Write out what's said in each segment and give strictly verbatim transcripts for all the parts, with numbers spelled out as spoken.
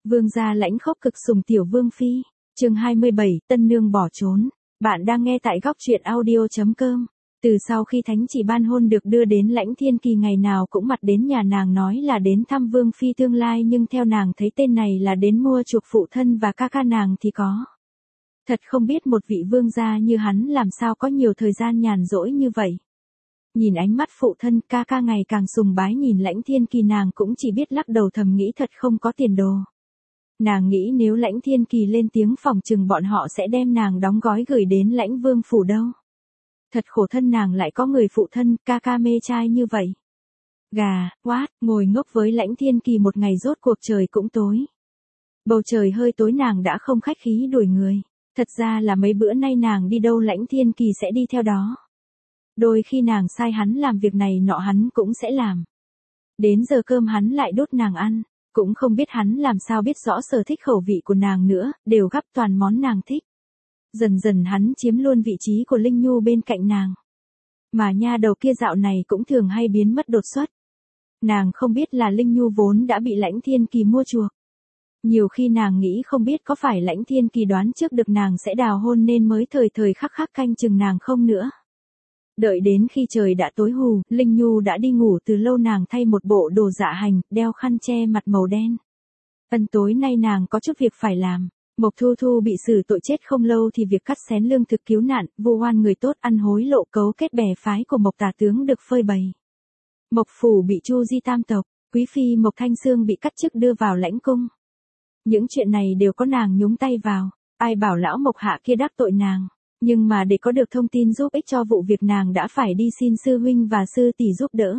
Vương gia lãnh khốc cực sủng tiểu vương phi. Chương hai mươi bảy, tân nương bỏ trốn. Bạn đang nghe tại góc truyện audio chấm com. Từ sau khi thánh chỉ ban hôn được đưa đến Lãnh Thiên Kỳ ngày nào cũng mặt đến nhà nàng nói là đến thăm vương phi tương lai, nhưng theo nàng thấy tên này là đến mua chuộc phụ thân và ca ca nàng thì có. Thật không biết một vị vương gia như hắn làm sao có nhiều thời gian nhàn rỗi như vậy. Nhìn ánh mắt phụ thân ca ca ngày càng sùng bái, nhìn Lãnh Thiên Kỳ nàng cũng chỉ biết lắc đầu thầm nghĩ thật không có tiền đồ. Nàng nghĩ nếu Lãnh Thiên Kỳ lên tiếng phòng chừng bọn họ sẽ đem nàng đóng gói gửi đến Lãnh Vương phủ đâu. Thật khổ thân nàng lại có người phụ thân ca ca mê trai như vậy. Gà, quát, ngồi ngốc với Lãnh Thiên Kỳ một ngày rốt cuộc trời cũng tối. Bầu trời hơi tối nàng đã không khách khí đuổi người. Thật ra là mấy bữa nay nàng đi đâu Lãnh Thiên Kỳ sẽ đi theo đó. Đôi khi nàng sai hắn làm việc này nọ hắn cũng sẽ làm. Đến giờ cơm hắn lại đút nàng ăn. Cũng không biết hắn làm sao biết rõ sở thích khẩu vị của nàng nữa, đều gắp toàn món nàng thích. Dần dần hắn chiếm luôn vị trí của Linh Nhu bên cạnh nàng. Mà nha đầu kia dạo này cũng thường hay biến mất đột xuất. Nàng không biết là Linh Nhu vốn đã bị Lãnh Thiên Kỳ mua chuộc. Nhiều khi nàng nghĩ không biết có phải Lãnh Thiên Kỳ đoán trước được nàng sẽ đào hôn nên mới thời thời khắc khắc canh chừng nàng không nữa. Đợi đến khi trời đã tối hù, Linh Nhu đã đi ngủ từ lâu, nàng thay một bộ đồ dạ hành, đeo khăn che mặt màu đen. Ân tối nay nàng có chút việc phải làm. Mộc Thu Thu bị xử tội chết không lâu thì việc cắt xén lương thực cứu nạn, vu oan người tốt ăn hối lộ cấu kết bè phái của Mộc Tả Tướng được phơi bày. Mộc Phủ bị Chu Di tam tộc, Quý Phi Mộc Thanh Sương bị cắt chức đưa vào lãnh cung. Những chuyện này đều có nàng nhúng tay vào, ai bảo lão Mộc Hạ kia đắc tội nàng. Nhưng mà để có được thông tin giúp ích cho vụ việc nàng đã phải đi xin sư huynh và sư tỷ giúp đỡ.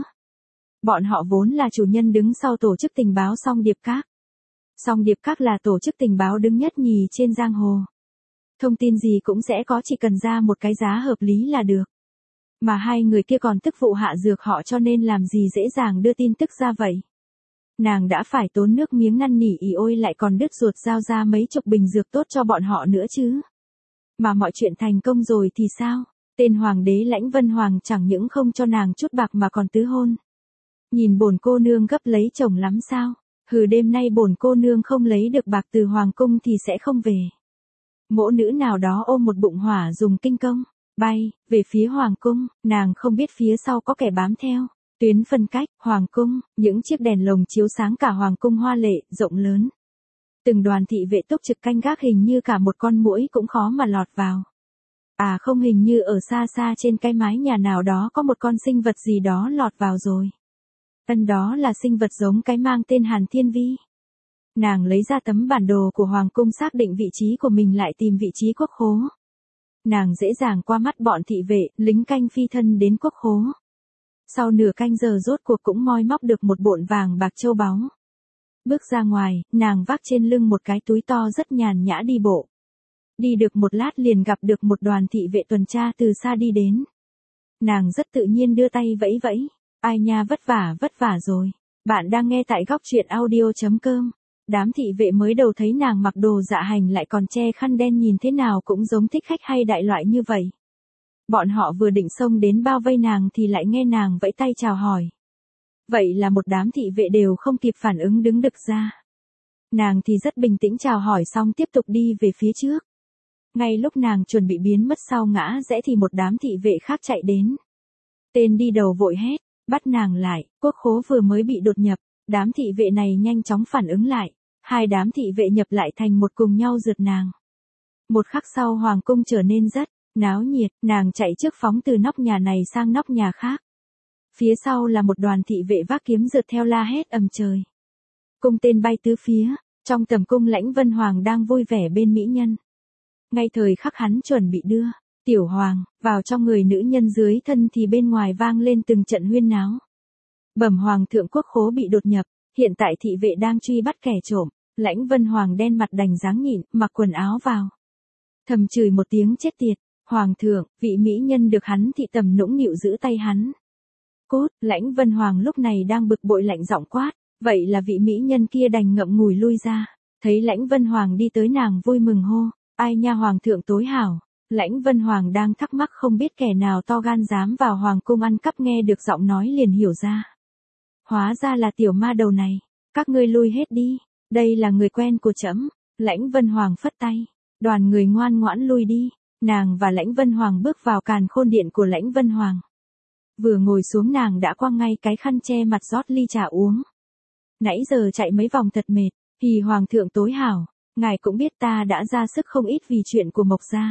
Bọn họ vốn là chủ nhân đứng sau tổ chức tình báo Song Điệp Các. Song Điệp Các là tổ chức tình báo đứng nhất nhì trên giang hồ. Thông tin gì cũng sẽ có, chỉ cần ra một cái giá hợp lý là được. Mà hai người kia còn tức vụ hạ dược họ cho nên làm gì dễ dàng đưa tin tức ra vậy. Nàng đã phải tốn nước miếng năn nỉ ỉ ôi lại còn đứt ruột giao ra mấy chục bình dược tốt cho bọn họ nữa chứ. Mà mọi chuyện thành công rồi thì sao? Tên hoàng đế Lãnh Vân Hoàng chẳng những không cho nàng chút bạc mà còn tứ hôn. Nhìn bổn cô nương gấp lấy chồng lắm sao? Hừ, đêm nay bổn cô nương không lấy được bạc từ hoàng cung thì sẽ không về. Mỗ nữ nào đó ôm một bụng hỏa dùng kinh công, bay về phía hoàng cung, nàng không biết phía sau có kẻ bám theo. Tuyến phân cách, hoàng cung, những chiếc đèn lồng chiếu sáng cả hoàng cung hoa lệ, rộng lớn. Từng đoàn thị vệ túc trực canh gác, hình như cả một con muỗi cũng khó mà lọt vào. À không, hình như ở xa xa trên cái mái nhà nào đó có một con sinh vật gì đó lọt vào rồi. Ân, đó là sinh vật giống cái mang tên Hàn Thiên Vi. Nàng lấy ra tấm bản đồ của hoàng cung xác định vị trí của mình, lại tìm vị trí quốc khố. Nàng dễ dàng qua mắt bọn thị vệ, lính canh phi thân đến quốc khố. Sau nửa canh giờ rốt cuộc cũng moi móc được một bộn vàng bạc châu báu. Bước ra ngoài, nàng vác trên lưng một cái túi to rất nhàn nhã đi bộ. Đi được một lát liền gặp được một đoàn thị vệ tuần tra từ xa đi đến. Nàng rất tự nhiên đưa tay vẫy vẫy. Ai nha, vất vả vất vả rồi. Bạn đang nghe tại góc truyện audio chấm com. Đám thị vệ mới đầu thấy nàng mặc đồ dạ hành lại còn che khăn đen, nhìn thế nào cũng giống thích khách hay đại loại như vậy. Bọn họ vừa định xông đến bao vây nàng thì lại nghe nàng vẫy tay chào hỏi. Vậy là một đám thị vệ đều không kịp phản ứng đứng đực ra. Nàng thì rất bình tĩnh chào hỏi xong tiếp tục đi về phía trước. Ngay lúc nàng chuẩn bị biến mất sau ngã rẽ thì một đám thị vệ khác chạy đến. Tên đi đầu vội hét, bắt nàng lại, quốc khố vừa mới bị đột nhập. Đám thị vệ này nhanh chóng phản ứng lại. Hai đám thị vệ nhập lại thành một cùng nhau rượt nàng. Một khắc sau hoàng cung trở nên rất náo nhiệt, nàng chạy trước phóng từ nóc nhà này sang nóc nhà khác. Phía sau là một đoàn thị vệ vác kiếm rượt theo la hét ầm trời. Cung tên bay tứ phía, trong tầm cung Lãnh Vân Hoàng đang vui vẻ bên mỹ nhân. Ngay thời khắc hắn chuẩn bị đưa tiểu hoàng vào trong người nữ nhân dưới thân thì bên ngoài vang lên từng trận huyên náo. Bẩm hoàng thượng, quốc khố bị đột nhập, hiện tại thị vệ đang truy bắt kẻ trộm. Lãnh Vân Hoàng đen mặt đành dáng nhịn, mặc quần áo vào. Thầm chửi một tiếng chết tiệt. Hoàng thượng, vị mỹ nhân được hắn thị tầm nũng nịu giữ tay hắn. Cút, Lãnh Vân Hoàng lúc này đang bực bội lạnh giọng quát, vậy là vị mỹ nhân kia đành ngậm ngùi lui ra. Thấy Lãnh Vân Hoàng đi tới nàng vui mừng hô, ai nha hoàng thượng tối hảo. Lãnh Vân Hoàng đang thắc mắc không biết kẻ nào to gan dám vào hoàng cung ăn cắp, nghe được giọng nói liền hiểu ra. Hóa ra là tiểu ma đầu này, các ngươi lui hết đi. Đây là người quen của trẫm. Lãnh Vân Hoàng phất tay. Đoàn người ngoan ngoãn lui đi. Nàng và Lãnh Vân Hoàng bước vào càn khôn điện của Lãnh Vân Hoàng. Vừa ngồi xuống nàng đã quăng ngay cái khăn che mặt rót ly trà uống. Nãy giờ chạy mấy vòng thật mệt. Thì Hoàng thượng tối hảo. Ngài cũng biết ta đã ra sức không ít vì chuyện của Mộc gia.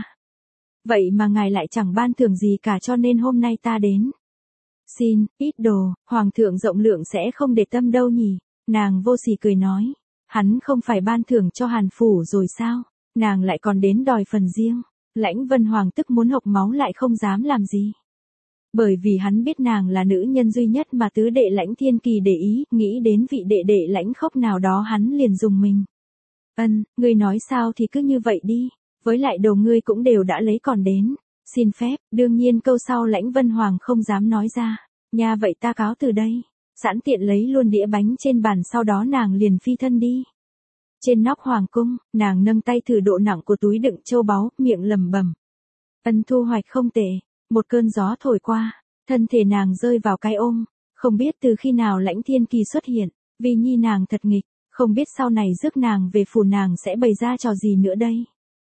Vậy mà ngài lại chẳng ban thưởng gì cả cho nên hôm nay ta đến. Xin, ít đồ, Hoàng thượng rộng lượng sẽ không để tâm đâu nhỉ. Nàng vô sỉ cười nói. Hắn không phải ban thưởng cho Hàn Phủ rồi sao? Nàng lại còn đến đòi phần riêng. Lãnh Vân Hoàng tức muốn hộc máu lại không dám làm gì. Bởi vì hắn biết nàng là nữ nhân duy nhất mà tứ đệ Lãnh Thiên Kỳ để ý, nghĩ đến vị đệ đệ Lãnh Khốc nào đó hắn liền dùng mình. Ân, ngươi nói sao thì cứ như vậy đi, với lại đồ ngươi cũng đều đã lấy còn đến. Xin phép, đương nhiên câu sau Lãnh Vân Hoàng không dám nói ra. Nha vậy ta cáo từ đây. Sẵn tiện lấy luôn đĩa bánh trên bàn sau đó nàng liền phi thân đi. Trên nóc hoàng cung, nàng nâng tay thử độ nặng của túi đựng châu báu, miệng lẩm bẩm. Ân thu hoạch không tệ. Một cơn gió thổi qua, thân thể nàng rơi vào cái ôm. Không biết từ khi nào Lãnh Thiên Kỳ xuất hiện, vì nhi nàng thật nghịch, không biết sau này rước nàng về phủ nàng sẽ bày ra trò gì nữa đây.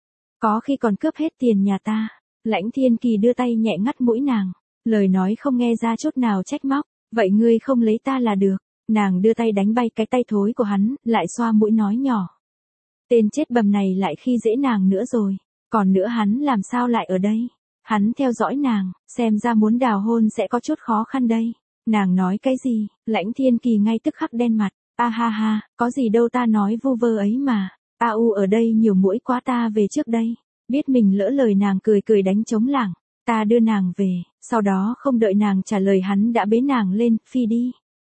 Có khi còn cướp hết tiền nhà ta. Lãnh Thiên Kỳ đưa tay nhẹ ngắt mũi nàng, lời nói không nghe ra chút nào trách móc. Vậy ngươi không lấy ta là được. Nàng đưa tay đánh bay cái tay thối của hắn, lại xoa mũi nói nhỏ. Tên chết bầm này lại khi dễ nàng nữa rồi. Còn nữa hắn làm sao lại ở đây? Hắn theo dõi nàng, xem ra muốn đào hôn sẽ có chút khó khăn đây. Nàng nói cái gì? Lãnh Thiên Kỳ ngay tức khắc đen mặt. A ha ha, có gì đâu ta nói vu vơ ấy mà. A u ở đây nhiều mũi quá ta về trước đây. Biết mình lỡ lời nàng cười cười đánh trống lảng. Ta đưa nàng về, sau đó không đợi nàng trả lời hắn đã bế nàng lên, phi đi.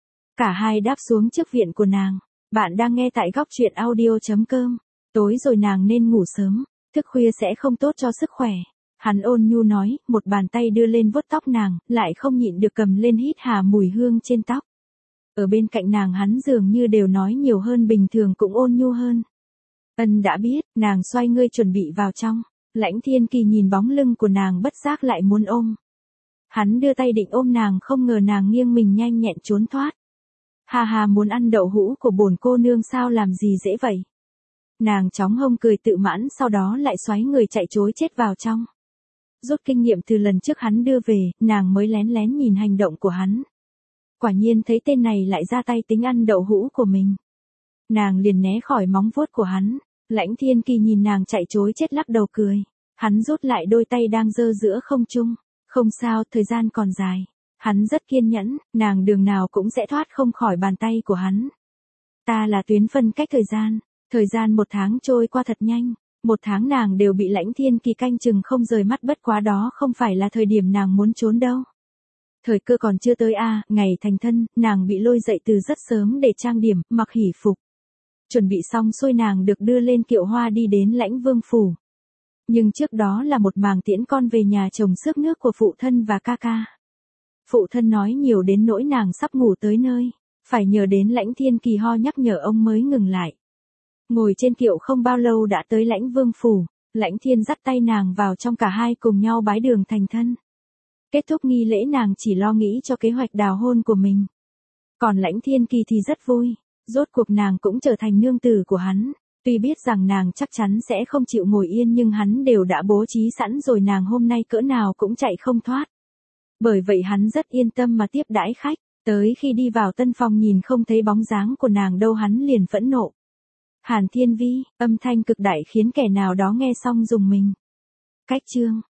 Cả hai đáp xuống trước viện của nàng. Bạn đang nghe tại góc truyện audio chấm com. Tối rồi nàng nên ngủ sớm, thức khuya sẽ không tốt cho sức khỏe. Hắn ôn nhu nói, một bàn tay đưa lên vuốt tóc nàng, lại không nhịn được cầm lên hít hà mùi hương trên tóc. Ở bên cạnh nàng hắn dường như đều nói nhiều hơn bình thường cũng ôn nhu hơn. Ân đã biết, nàng xoay ngươi chuẩn bị vào trong. Lãnh Thiên Kỳ nhìn bóng lưng của nàng bất giác lại muốn ôm. Hắn đưa tay định ôm nàng không ngờ nàng nghiêng mình nhanh nhẹn trốn thoát. Hà hà muốn ăn đậu hũ của bổn cô nương sao làm gì dễ vậy. Nàng chóng hông cười tự mãn sau đó lại xoáy người chạy trối chết vào trong. Rút kinh nghiệm từ lần trước hắn đưa về, nàng mới lén lén nhìn hành động của hắn. Quả nhiên thấy tên này lại ra tay tính ăn đậu hũ của mình. Nàng liền né khỏi móng vuốt của hắn. Lãnh Thiên Kỳ nhìn nàng chạy trối chết lắc đầu cười. Hắn rút lại đôi tay đang giơ giữa không trung. Không sao, thời gian còn dài. Hắn rất kiên nhẫn, nàng đường nào cũng sẽ thoát không khỏi bàn tay của hắn. Ta là tuyến phân cách thời gian. Thời gian một tháng trôi qua thật nhanh. Một tháng nàng đều bị Lãnh Thiên Kỳ canh chừng không rời mắt bất quá đó không phải là thời điểm nàng muốn trốn đâu. Thời cơ còn chưa tới a, à, ngày thành thân, nàng bị lôi dậy từ rất sớm để trang điểm, mặc hỷ phục. Chuẩn bị xong xuôi nàng được đưa lên kiệu hoa đi đến Lãnh Vương phủ. Nhưng trước đó là một màng tiễn con về nhà chồng xước nước của phụ thân và ca ca. Phụ thân nói nhiều đến nỗi nàng sắp ngủ tới nơi, phải nhờ đến Lãnh Thiên Kỳ ho nhắc nhở ông mới ngừng lại. Ngồi trên kiệu không bao lâu đã tới Lãnh Vương phủ, Lãnh Thiên dắt tay nàng vào trong cả hai cùng nhau bái đường thành thân. Kết thúc nghi lễ nàng chỉ lo nghĩ cho kế hoạch đào hôn của mình. Còn Lãnh Thiên Kỳ thì rất vui. Rốt cuộc nàng cũng trở thành nương tử của hắn. Tuy biết rằng nàng chắc chắn sẽ không chịu ngồi yên nhưng hắn đều đã bố trí sẵn rồi nàng hôm nay cỡ nào cũng chạy không thoát. Bởi vậy hắn rất yên tâm mà tiếp đãi khách. Tới khi đi vào tân phòng nhìn không thấy bóng dáng của nàng đâu hắn liền phẫn nộ. Hàn Thiên Vi, âm thanh cực đại khiến kẻ nào đó nghe xong rùng mình. Cách chương